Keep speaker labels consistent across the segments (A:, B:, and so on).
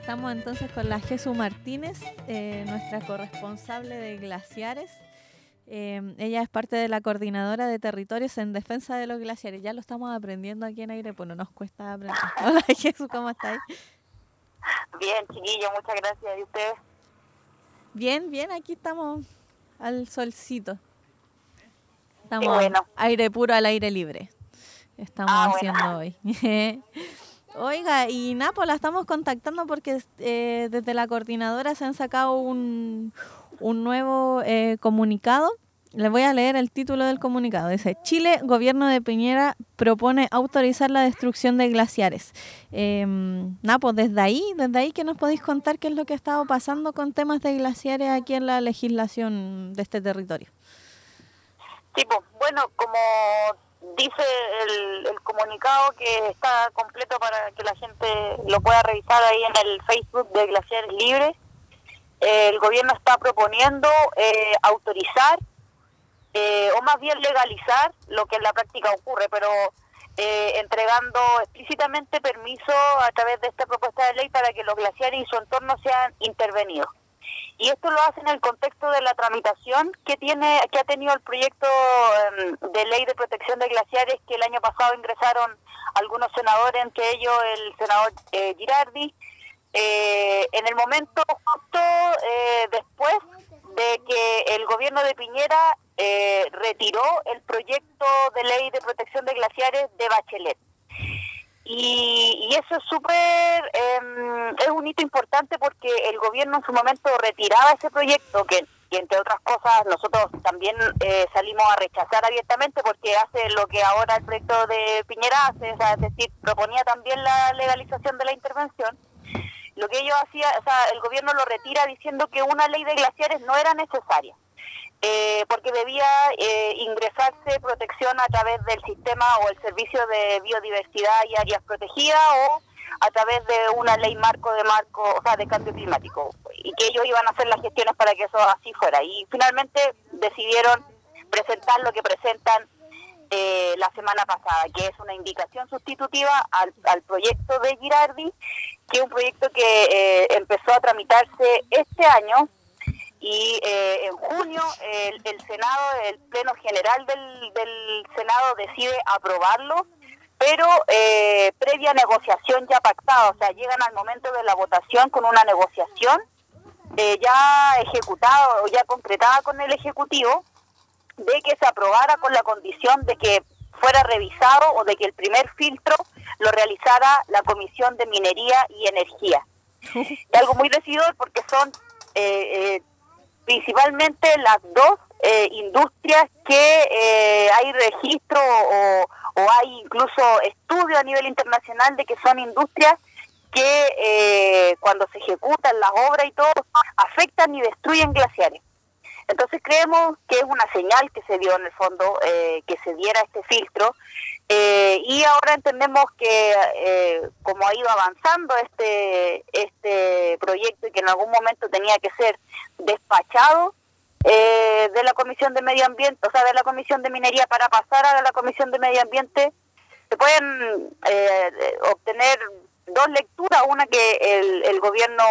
A: Estamos entonces con la Jesús Martínez, nuestra corresponsable de glaciares. Ella es parte de la coordinadora de territorios en defensa de los glaciares. Ya lo estamos aprendiendo aquí en Airepuro, no nos cuesta aprender. Hola Jesús, ¿cómo estáis?
B: Bien, chiquillo, muchas gracias. ¿Y ustedes?
A: Bien, bien, aquí estamos al solcito. Estamos
B: bueno.
A: Airepuro al aire libre. Estamos haciendo hoy. Oiga, y Napo, la estamos contactando porque desde la coordinadora se han sacado un nuevo comunicado. Les voy a leer el título del comunicado. Dice: Chile, gobierno de Piñera, propone autorizar la destrucción de glaciares. Napo, desde ahí, ¿qué nos podéis contar qué es lo que ha estado pasando con temas de glaciares aquí en la legislación de este territorio?
B: Sí, pues, bueno, como dice el comunicado, que está completo para que la gente lo pueda revisar ahí en el Facebook de Glaciares Libres, el gobierno está proponiendo autorizar o más bien legalizar lo que en la práctica ocurre, pero entregando explícitamente permiso a través de esta propuesta de ley para que los glaciares y su entorno sean intervenidos. Y esto lo hace en el contexto de la tramitación que ha tenido el proyecto de ley de protección de glaciares, que el año pasado ingresaron algunos senadores, entre ellos el senador Girardi, en el momento justo después de que el gobierno de Piñera retiró el proyecto de ley de protección de glaciares de Bachelet. Y eso es es un hito importante porque el gobierno en su momento retiraba ese proyecto que entre otras cosas nosotros también salimos a rechazar abiertamente, porque hace lo que ahora el proyecto de Piñera hace, o sea, es decir, proponía también la legalización de la intervención. Lo que ellos hacían, o sea, el gobierno lo retira diciendo que una ley de glaciares no era necesaria. Porque debía ingresarse protección a través del sistema o el servicio de biodiversidad y áreas protegidas, o a través de una ley de cambio climático, y que ellos iban a hacer las gestiones para que eso así fuera. Y finalmente decidieron presentar lo que presentan la semana pasada, que es una indicación sustitutiva al proyecto de Girardi, que es un proyecto que empezó a tramitarse este año. Y en junio el Senado, el Pleno General del Senado decide aprobarlo, pero previa negociación ya pactada, o sea, llegan al momento de la votación con una negociación ya ejecutada o ya concretada con el Ejecutivo, de que se aprobara con la condición de que fuera revisado o de que el primer filtro lo realizara la Comisión de Minería y Energía. Es algo muy decidor porque son principalmente las dos industrias que hay registro o hay incluso estudio a nivel internacional de que son industrias que cuando se ejecutan las obras y todo, afectan y destruyen glaciares. Entonces creemos que es una señal que se dio en el fondo, que se diera este filtro, y ahora entendemos que como ha ido avanzando este proyecto y que en algún momento tenía que ser despachado de la Comisión de Medio Ambiente, o sea, de la Comisión de Minería para pasar a la Comisión de Medio Ambiente, se pueden obtener dos lecturas: una que el gobierno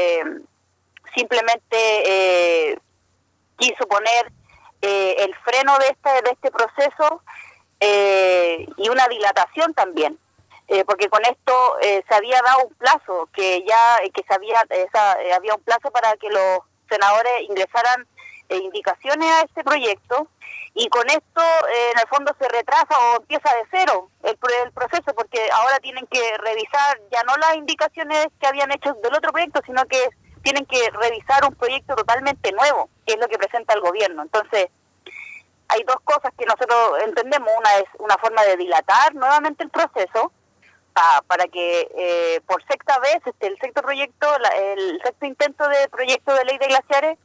B: simplemente quiso poner el freno de este proceso, y una dilatación también, porque con esto se había dado un plazo, había un plazo para que los senadores ingresaran indicaciones a este proyecto, y con esto en el fondo se retrasa o empieza de cero el proceso, porque ahora tienen que revisar ya no las indicaciones que habían hecho del otro proyecto, sino que tienen que revisar un proyecto totalmente nuevo, que es lo que presenta el gobierno. Entonces, hay dos cosas que nosotros entendemos. Una es una forma de dilatar nuevamente el proceso para que por sexta vez el sexto intento de proyecto de ley de glaciares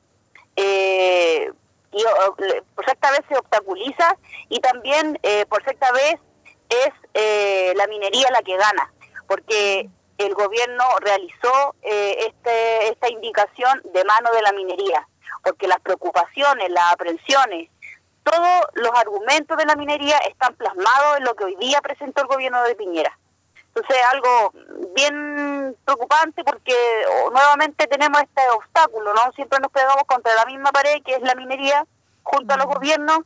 B: por sexta vez se obstaculiza, y también por sexta vez es la minería la que gana, porque el gobierno realizó esta indicación de mano de la minería, porque las preocupaciones, las aprensiones, todos los argumentos de la minería están plasmados en lo que hoy día presentó el gobierno de Piñera. Entonces algo bien preocupante porque nuevamente tenemos este obstáculo, ¿no? Siempre nos pegamos contra la misma pared que es la minería junto a los gobiernos,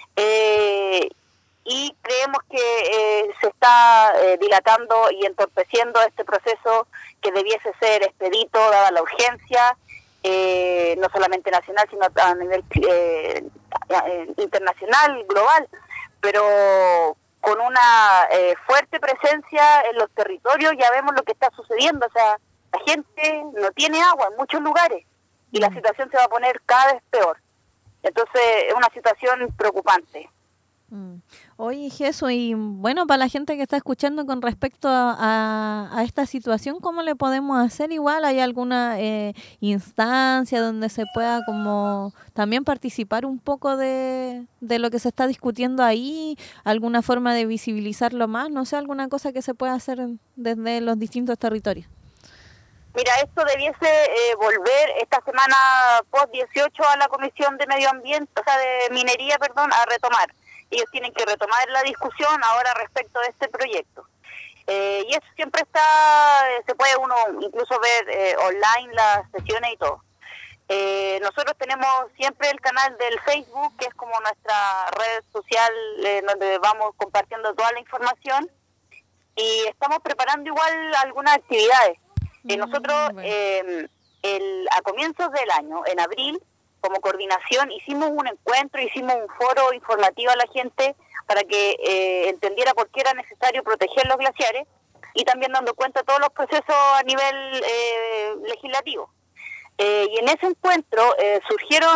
B: y creemos que se está dilatando y entorpeciendo este proceso que debiese ser expedito dada la urgencia, no solamente nacional sino a nivel internacional, global, pero con una fuerte presencia en los territorios. Ya vemos lo que está sucediendo, o sea, la gente no tiene agua en muchos lugares y la situación se va a poner cada vez peor. Entonces es una situación preocupante.
A: Oye, Jesús, y bueno, para la gente que está escuchando con respecto a esta situación, ¿cómo le podemos hacer? Igual, ¿hay alguna instancia donde se pueda como también participar un poco de lo que se está discutiendo ahí? ¿Alguna forma de visibilizarlo más? No sé, alguna cosa que se pueda hacer desde los distintos territorios.
B: Mira, esto debiese volver esta semana post-18 a la Comisión de Medio Ambiente, o sea, de Minería, perdón, a retomar. Ellos tienen que retomar la discusión ahora respecto de este proyecto. Y eso siempre está, se puede uno incluso ver online las sesiones y todo. Nosotros tenemos siempre el canal del Facebook, que es como nuestra red social donde vamos compartiendo toda la información, y estamos preparando igual algunas actividades. Nosotros a comienzos del año, en abril, como coordinación, hicimos un encuentro, hicimos un foro informativo a la gente para que entendiera por qué era necesario proteger los glaciares, y también dando cuenta de todos los procesos a nivel legislativo. Y en ese encuentro surgió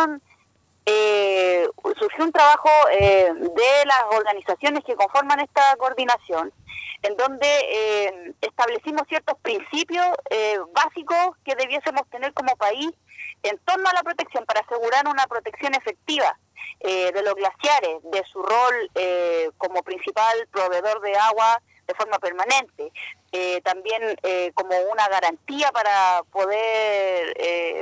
B: un trabajo de las organizaciones que conforman esta coordinación, en donde establecimos ciertos principios básicos que debiésemos tener como país en torno a la protección, para asegurar una protección efectiva de los glaciares, de su rol como principal proveedor de agua de forma permanente, también como una garantía para poder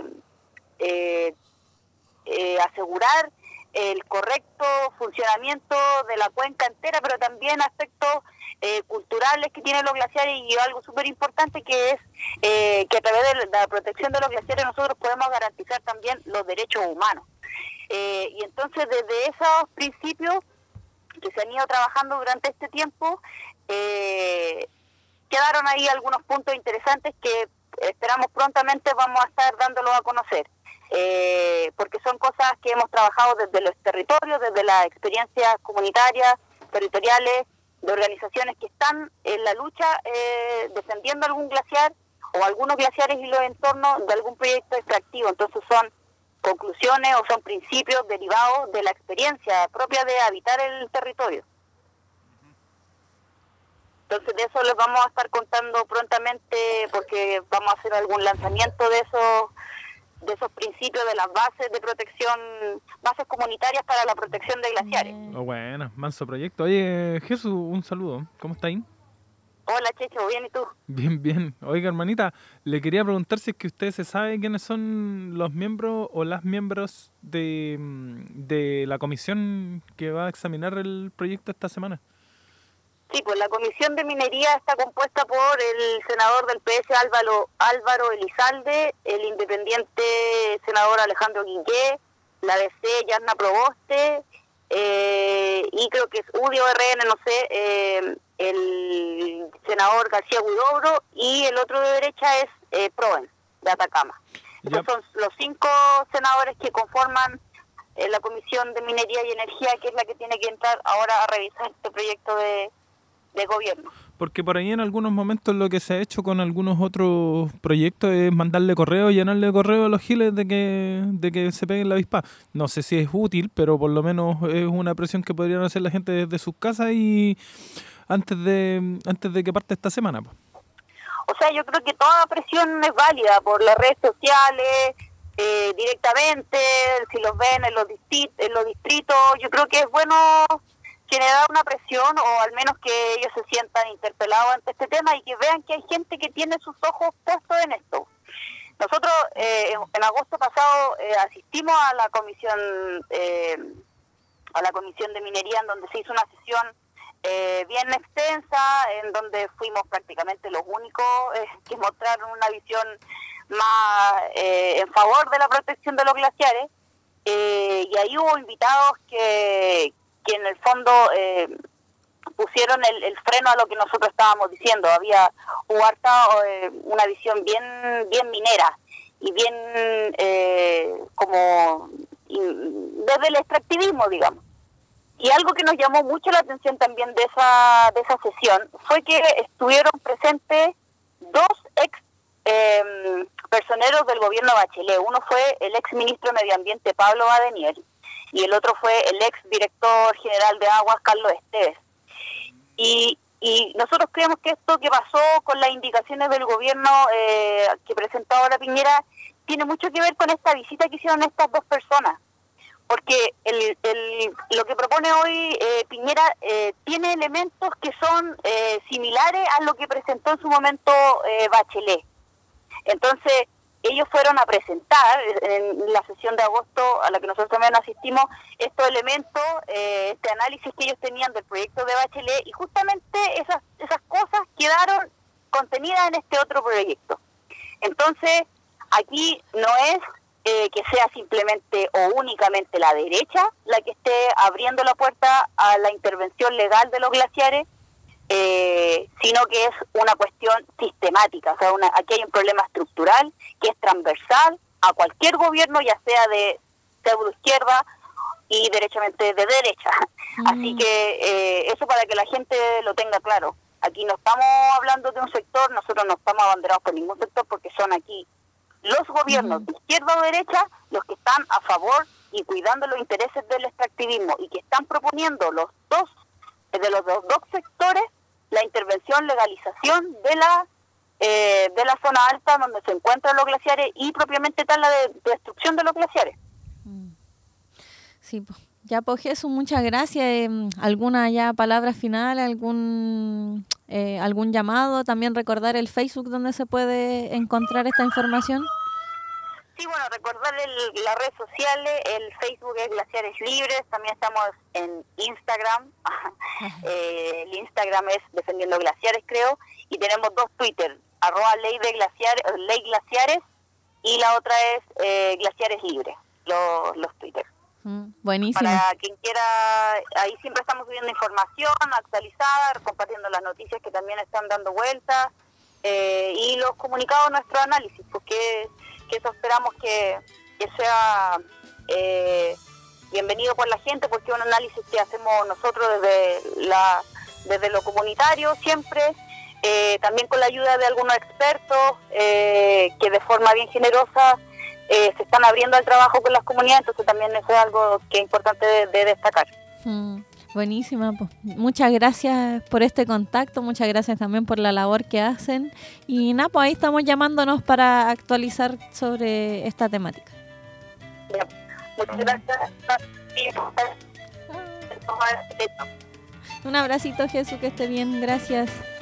B: asegurar el correcto funcionamiento de la cuenca entera, pero también aspectos culturales que tienen los glaciares, y algo súper importante que es que a través de la protección de los glaciares nosotros podemos garantizar también los derechos humanos. Y entonces desde esos principios que se han ido trabajando durante este tiempo, quedaron ahí algunos puntos interesantes que esperamos prontamente vamos a estar dándolos a conocer. Porque son cosas que hemos trabajado desde los territorios, desde las experiencias comunitarias, territoriales, de organizaciones que están en la lucha defendiendo algún glaciar o algunos glaciares y los entornos de algún proyecto extractivo. Entonces son conclusiones o son principios derivados de la experiencia propia de habitar el territorio. Entonces de eso les vamos a estar contando prontamente, porque vamos a hacer algún lanzamiento de esos principios, de las bases de protección, bases comunitarias para la protección de glaciares.
C: Bueno, manso proyecto. Oye, Jesús, un saludo. ¿Cómo está ahí?
B: Hola, Checho, ¿bien y tú?
C: Bien, bien. Oiga, hermanita, le quería preguntar si es que usted se sabe quiénes son los miembros o las miembros de la comisión que va a examinar el proyecto esta semana.
B: Sí, pues la Comisión de Minería está compuesta por el senador del PS Álvaro Elizalde, el independiente senador Alejandro Guillé, la DC Yarna Proboste, y creo que es UDI o RN, no sé, el senador García Huidobro, y el otro de derecha es Proven, de Atacama. Estos son los 5 senadores que conforman la Comisión de Minería y Energía, que es la que tiene que entrar ahora a revisar este proyecto de gobierno.
C: Porque por ahí en algunos momentos lo que se ha hecho con algunos otros proyectos es mandarle correo, llenarle correo a los giles de que se peguen la avispa. No sé si es útil, pero por lo menos es una presión que podrían hacer la gente desde sus casas y antes de que parte esta semana.
B: O sea, yo creo que toda presión es válida por las redes sociales, directamente, si los ven en los distritos. Yo creo que es bueno generar una presión, o al menos que ellos se sientan interpelados ante este tema y que vean que hay gente que tiene sus ojos puestos en esto. Nosotros en agosto pasado asistimos a la comisión de minería, en donde se hizo una sesión bien extensa, en donde fuimos prácticamente los únicos que mostraron una visión más en favor de la protección de los glaciares, y ahí hubo invitados que en el fondo pusieron el freno a lo que nosotros estábamos diciendo. Hubo harta una visión bien minera y bien como desde el extractivismo, digamos. Y algo que nos llamó mucho la atención también de esa sesión fue que estuvieron presentes dos ex personeros del gobierno Bachelet. Uno fue el ex ministro de Medio Ambiente Pablo Badenier y el otro fue el ex director general de Aguas Carlos Esteves. Y nosotros creemos que esto que pasó con las indicaciones del gobierno que presentó ahora Piñera tiene mucho que ver con esta visita que hicieron estas dos personas, porque lo que propone hoy Piñera tiene elementos que son similares a lo que presentó en su momento Bachelet. Entonces, ellos fueron a presentar en la sesión de agosto a la que nosotros también asistimos estos elementos, este análisis que ellos tenían del proyecto de Bachelet, y justamente esas cosas quedaron contenidas en este otro proyecto. Entonces, aquí no es que sea simplemente o únicamente la derecha la que esté abriendo la puerta a la intervención legal de los glaciares, sino que es una cuestión sistemática. O sea, aquí hay un problema estructural que es transversal a cualquier gobierno, ya sea de pseudo izquierda y derechamente de derecha. Así que eso para que la gente lo tenga claro. Aquí no estamos hablando de un sector, nosotros no estamos abanderados por ningún sector, porque son aquí los gobiernos de izquierda o derecha los que están a favor y cuidando los intereses del extractivismo, y que están proponiendo los dos sectores la intervención, legalización de la zona alta donde se encuentran los glaciares y propiamente tal la destrucción de los glaciares.
A: Sí, ya pues Jesús, muchas gracias. ¿Alguna ya palabra final, algún llamado? También recordar el Facebook donde se puede encontrar esta información.
B: Sí, bueno, recordar las redes sociales, el Facebook es Glaciares Libres, también estamos en Instagram, el Instagram es Defendiendo Glaciares, creo, y tenemos dos Twitter, @Ley Glaciares, y la otra es Glaciares Libres, los Twitter.
A: Buenísimo.
B: Para quien quiera, ahí siempre estamos subiendo información actualizada, compartiendo las noticias que también están dando vueltas, y los comunicados, nuestro análisis, porque eso esperamos que sea bienvenido por la gente, porque es un análisis que hacemos nosotros desde lo comunitario siempre, también con la ayuda de algunos expertos que de forma bien generosa se están abriendo al trabajo con las comunidades, entonces también eso es algo que es importante de destacar.
A: Buenísima, pues. Muchas gracias por este contacto, muchas gracias también por la labor que hacen, y nada, pues ahí estamos llamándonos para actualizar sobre esta temática.
B: Ya. Muchas gracias.
A: Un abracito, Jesús, que esté bien, gracias.